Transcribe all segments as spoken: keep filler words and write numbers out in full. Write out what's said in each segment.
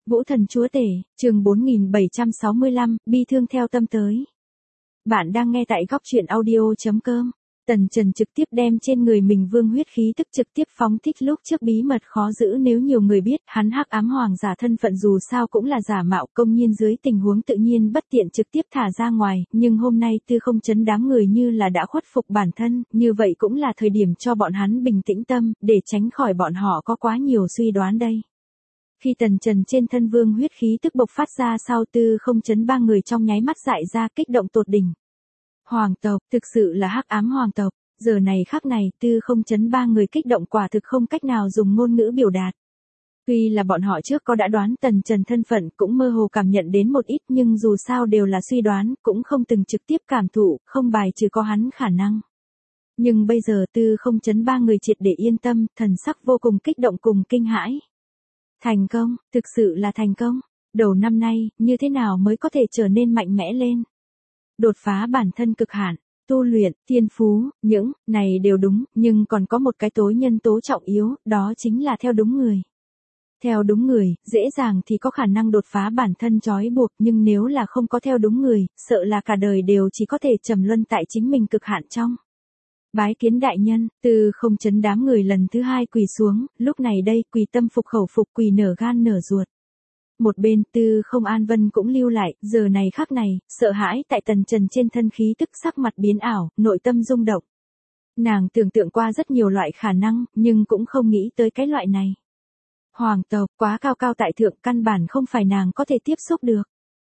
Vũ thần chúa tể, chương bốn nghìn bảy trăm sáu mươi lăm, bi thương theo tâm tới. Bạn đang nghe tại góc truyện audio chấm com. Tần Trần trực tiếp đem trên người mình vương huyết khí tức trực tiếp phóng thích lúc trước bí mật khó giữ nếu nhiều người biết hắn hắc ám hoàng giả thân phận dù sao cũng là giả mạo công nhiên dưới tình huống tự nhiên bất tiện trực tiếp thả ra ngoài, nhưng hôm nay tư không chấn đám người như là đã khuất phục bản thân, như vậy cũng là thời điểm cho bọn hắn bình tĩnh tâm, để tránh khỏi bọn họ có quá nhiều suy đoán đây. Khi Tần Trần trên thân vương huyết khí tức bộc phát ra sau tư không chấn ba người trong nháy mắt dại ra kích động tột đỉnh. Hoàng tộc, thực sự là hắc ám hoàng tộc, giờ này khắc này tư không chấn ba người kích động quả thực không cách nào dùng ngôn ngữ biểu đạt. Tuy là bọn họ trước có đã đoán Tần Trần thân phận cũng mơ hồ cảm nhận đến một ít nhưng dù sao đều là suy đoán cũng không từng trực tiếp cảm thụ, không bài trừ có hắn khả năng. Nhưng bây giờ tư không chấn ba người triệt để yên tâm, thần sắc vô cùng kích động cùng kinh hãi. Thành công, thực sự là thành công. Đầu năm nay, như thế nào mới có thể trở nên mạnh mẽ lên? Đột phá bản thân cực hạn, tu luyện, thiên phú, những này đều đúng, nhưng còn có một cái tối nhân tố trọng yếu, đó chính là theo đúng người. Theo đúng người, dễ dàng thì có khả năng đột phá bản thân trói buộc, nhưng nếu là không có theo đúng người, sợ là cả đời đều chỉ có thể trầm luân tại chính mình cực hạn trong. Bái kiến đại nhân, tư không chấn đám người lần thứ hai quỳ xuống, lúc này đây quỳ tâm phục khẩu phục quỳ nở gan nở ruột. Một bên tư không An Vân cũng lưu lại, giờ này khắc này, sợ hãi tại Tần Trần trên thân khí tức sắc mặt biến ảo, nội tâm rung động. Nàng tưởng tượng qua rất nhiều loại khả năng, nhưng cũng không nghĩ tới cái loại này. Hoàng tộc quá cao cao tại thượng căn bản không phải nàng có thể tiếp xúc được.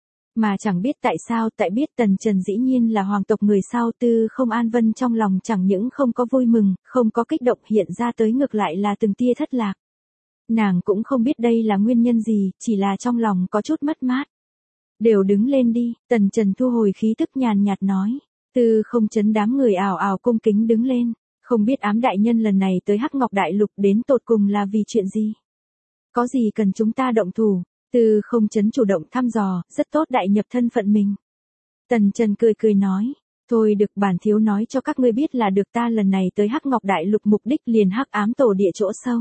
Mà chẳng biết tại sao tại biết Tần Trần dĩ nhiên là hoàng tộc người sau tư không An Vân trong lòng chẳng những không có vui mừng, không có kích động hiện ra tới ngược lại là từng tia thất lạc. Nàng cũng không biết đây là nguyên nhân gì, chỉ là trong lòng có chút mất mát. Đều đứng lên đi, Tần Trần thu hồi khí tức nhàn nhạt nói. Tư không chấn đám người ảo ảo cung kính đứng lên, không biết ám đại nhân lần này tới Hắc Ngọc Đại Lục đến tột cùng là vì chuyện gì. Có gì cần chúng ta động thủ? Tư không chấn chủ động thăm dò, rất tốt đại nhập thân phận mình. Tần Trần cười cười nói, thôi được bản thiếu nói cho các ngươi biết là được ta lần này tới Hắc Ngọc Đại Lục mục đích liền hắc ám tổ địa chỗ sâu.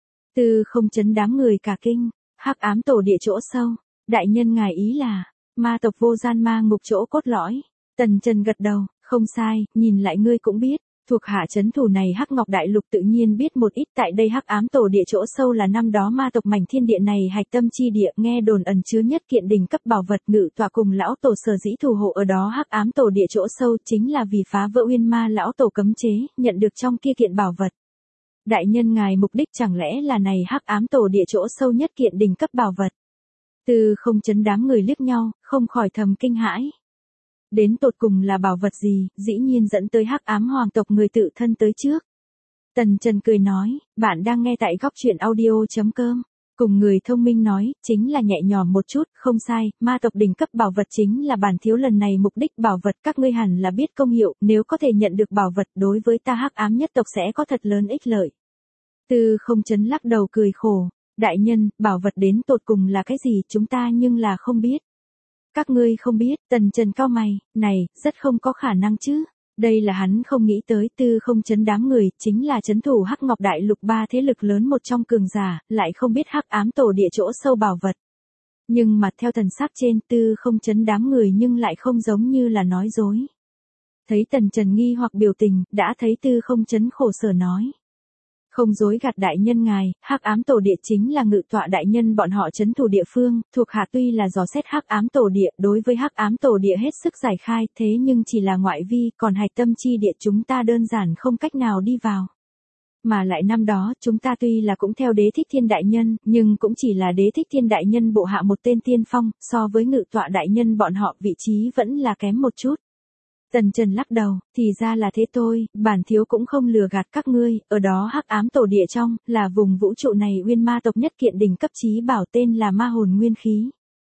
Tư không chấn đám người cả kinh, hắc ám tổ địa chỗ sâu, đại nhân ngài ý là, ma tộc vô gian ma ngục chỗ cốt lõi. Tần Trần gật đầu, không sai, nhìn lại ngươi cũng biết. Thuộc hạ trấn thủ này Hắc Ngọc Đại Lục tự nhiên biết một ít tại đây hắc ám tổ địa chỗ sâu là năm đó ma tộc mảnh thiên địa này hạch tâm chi địa nghe đồn ẩn chứa nhất kiện đỉnh cấp bảo vật ngự tọa cùng lão tổ sở dĩ thủ hộ ở đó hắc ám tổ địa chỗ sâu chính là vì phá vỡ uyên ma lão tổ cấm chế, nhận được trong kia kiện bảo vật. Đại nhân ngài mục đích chẳng lẽ là này hắc ám tổ địa chỗ sâu nhất kiện đỉnh cấp bảo vật? Tư không chấn đám người liếc nhau, không khỏi thầm kinh hãi. Đến tột cùng là bảo vật gì, dĩ nhiên dẫn tới hắc ám hoàng tộc người tự thân tới trước. Tần Trần cười nói, bạn đang nghe tại góc truyện audio chấm com. Cùng người thông minh nói, chính là nhẹ nhõm một chút, không sai, ma tộc đỉnh cấp bảo vật chính là bản thiếu lần này mục đích bảo vật các ngươi hẳn là biết công hiệu, nếu có thể nhận được bảo vật đối với ta hắc ám nhất tộc sẽ có thật lớn ích lợi. Tư không chấn lắc đầu cười khổ, đại nhân, bảo vật đến tột cùng là cái gì chúng ta nhưng là không biết. Các ngươi không biết, Tần Trần cau mày, này, rất không có khả năng chứ. Đây là hắn không nghĩ tới tư không chấn đám người, chính là chấn thủ Hắc Ngọc Đại Lục ba thế lực lớn một trong cường giả, lại không biết hắc ám tổ địa chỗ sâu bảo vật. Nhưng mà theo thần sắc trên tư không chấn đám người nhưng lại không giống như là nói dối. Thấy Tần Trần nghi hoặc biểu tình, đã thấy tư không chấn khổ sở nói. Không dối gạt đại nhân ngài, hắc ám tổ địa chính là ngự tọa đại nhân bọn họ trấn thủ địa phương, thuộc hạ tuy là dò xét hắc ám tổ địa, đối với hắc ám tổ địa hết sức giải khai, thế nhưng chỉ là ngoại vi, còn hạch tâm chi địa chúng ta đơn giản không cách nào đi vào. Mà lại năm đó, chúng ta tuy là cũng theo đế thích thiên đại nhân, nhưng cũng chỉ là đế thích thiên đại nhân bộ hạ một tên tiên phong, so với ngự tọa đại nhân bọn họ vị trí vẫn là kém một chút. Tần Trần lắc đầu, thì ra là thế thôi, bản thiếu cũng không lừa gạt các ngươi, ở đó hắc ám tổ địa trong, là vùng vũ trụ này uyên ma tộc nhất kiện đỉnh cấp chí bảo tên là ma hồn nguyên khí.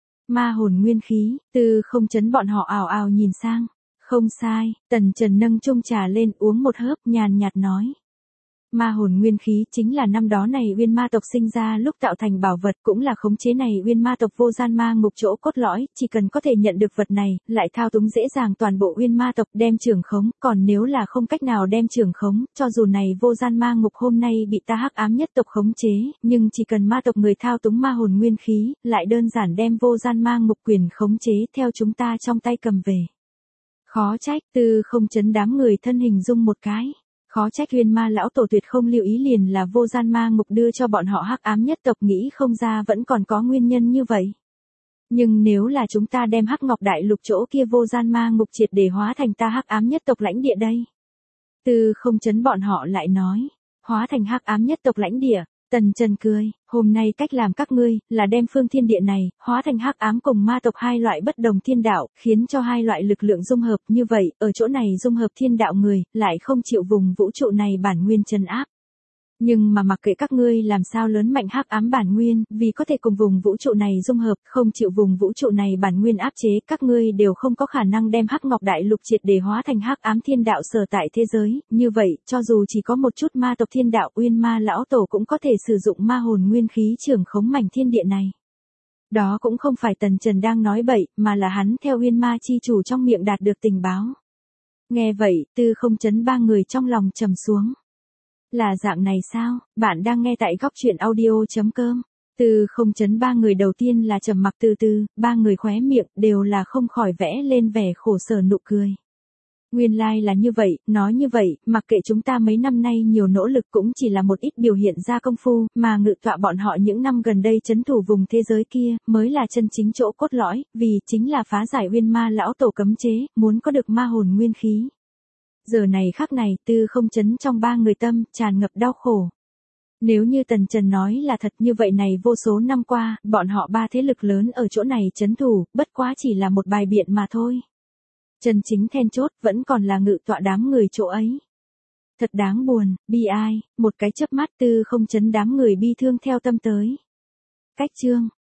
Ma hồn nguyên khí, tư không chấn bọn họ ào ào nhìn sang. Không sai, Tần Trần nâng chung trà lên uống một hớp nhàn nhạt nói. Ma hồn nguyên khí chính là năm đó này uyên ma tộc sinh ra lúc tạo thành bảo vật, cũng là khống chế này uyên ma tộc vô gian ma ngục chỗ cốt lõi, chỉ cần có thể nhận được vật này, lại thao túng dễ dàng toàn bộ uyên ma tộc đem trưởng khống, còn nếu là không cách nào đem trưởng khống, cho dù này vô gian ma ngục hôm nay bị ta hắc ám nhất tộc khống chế, nhưng chỉ cần ma tộc người thao túng ma hồn nguyên khí, lại đơn giản đem vô gian ma ngục quyền khống chế theo chúng ta trong tay cầm về. Khó trách, Tư Không Chấn đám người thân hình dung một cái. Khó trách uyên ma lão tổ tuyệt không lưu ý liền là vô gian ma ngục đưa cho bọn họ hắc ám nhất tộc, nghĩ không ra vẫn còn có nguyên nhân như vậy. Nhưng nếu là chúng ta đem hắc ngọc đại lục chỗ kia vô gian ma ngục triệt để hóa thành ta hắc ám nhất tộc lãnh địa đây. Tư Không Chấn bọn họ lại nói, hóa thành hắc ám nhất tộc lãnh địa. Tần Trần cười, hôm nay cách làm các ngươi, là đem phương thiên địa này, hóa thành hắc ám cùng ma tộc hai loại bất đồng thiên đạo, khiến cho hai loại lực lượng dung hợp, như vậy, ở chỗ này dung hợp thiên đạo người, lại không chịu vùng vũ trụ này bản nguyên trấn áp. Nhưng mà mặc kệ các ngươi làm sao lớn mạnh hắc ám bản nguyên, vì có thể cùng vùng vũ trụ này dung hợp, không chịu vùng vũ trụ này bản nguyên áp chế, các ngươi đều không có khả năng đem hắc ngọc đại lục triệt để hóa thành hắc ám thiên đạo sở tại thế giới, như vậy, cho dù chỉ có một chút ma tộc thiên đạo uyên ma lão tổ cũng có thể sử dụng ma hồn nguyên khí trưởng khống mảnh thiên địa này. Đó cũng không phải Tần Trần đang nói bậy, mà là hắn theo uyên ma chi chủ trong miệng đạt được tình báo. Nghe vậy, Tư Không Chấn ba người trong lòng trầm xuống. Là dạng này sao? Bạn đang nghe tại góc truyện audio chấm com. Tư Không Chấn ba người đầu tiên là trầm mặc, từ từ, ba người khóe miệng đều là không khỏi vẽ lên vẻ khổ sở nụ cười. Nguyên lai like là như vậy, nói như vậy, mặc kệ chúng ta mấy năm nay nhiều nỗ lực cũng chỉ là một ít biểu hiện ra công phu, mà ngự tọa bọn họ những năm gần đây trấn thủ vùng thế giới kia, mới là chân chính chỗ cốt lõi, vì chính là phá giải uyên ma lão tổ cấm chế, muốn có được ma hồn nguyên khí. Giờ này khắc này, Tư Không Chấn trong ba người tâm, tràn ngập đau khổ. Nếu như Tần Trần nói là thật như vậy này vô số năm qua, bọn họ ba thế lực lớn ở chỗ này trấn thủ, bất quá chỉ là một bài biện mà thôi. Chân chính then chốt vẫn còn là ngự tọa đám người chỗ ấy. Thật đáng buồn, bi ai, một cái chớp mắt Tư Không Chấn đám người bi thương theo tâm tới. Cách chương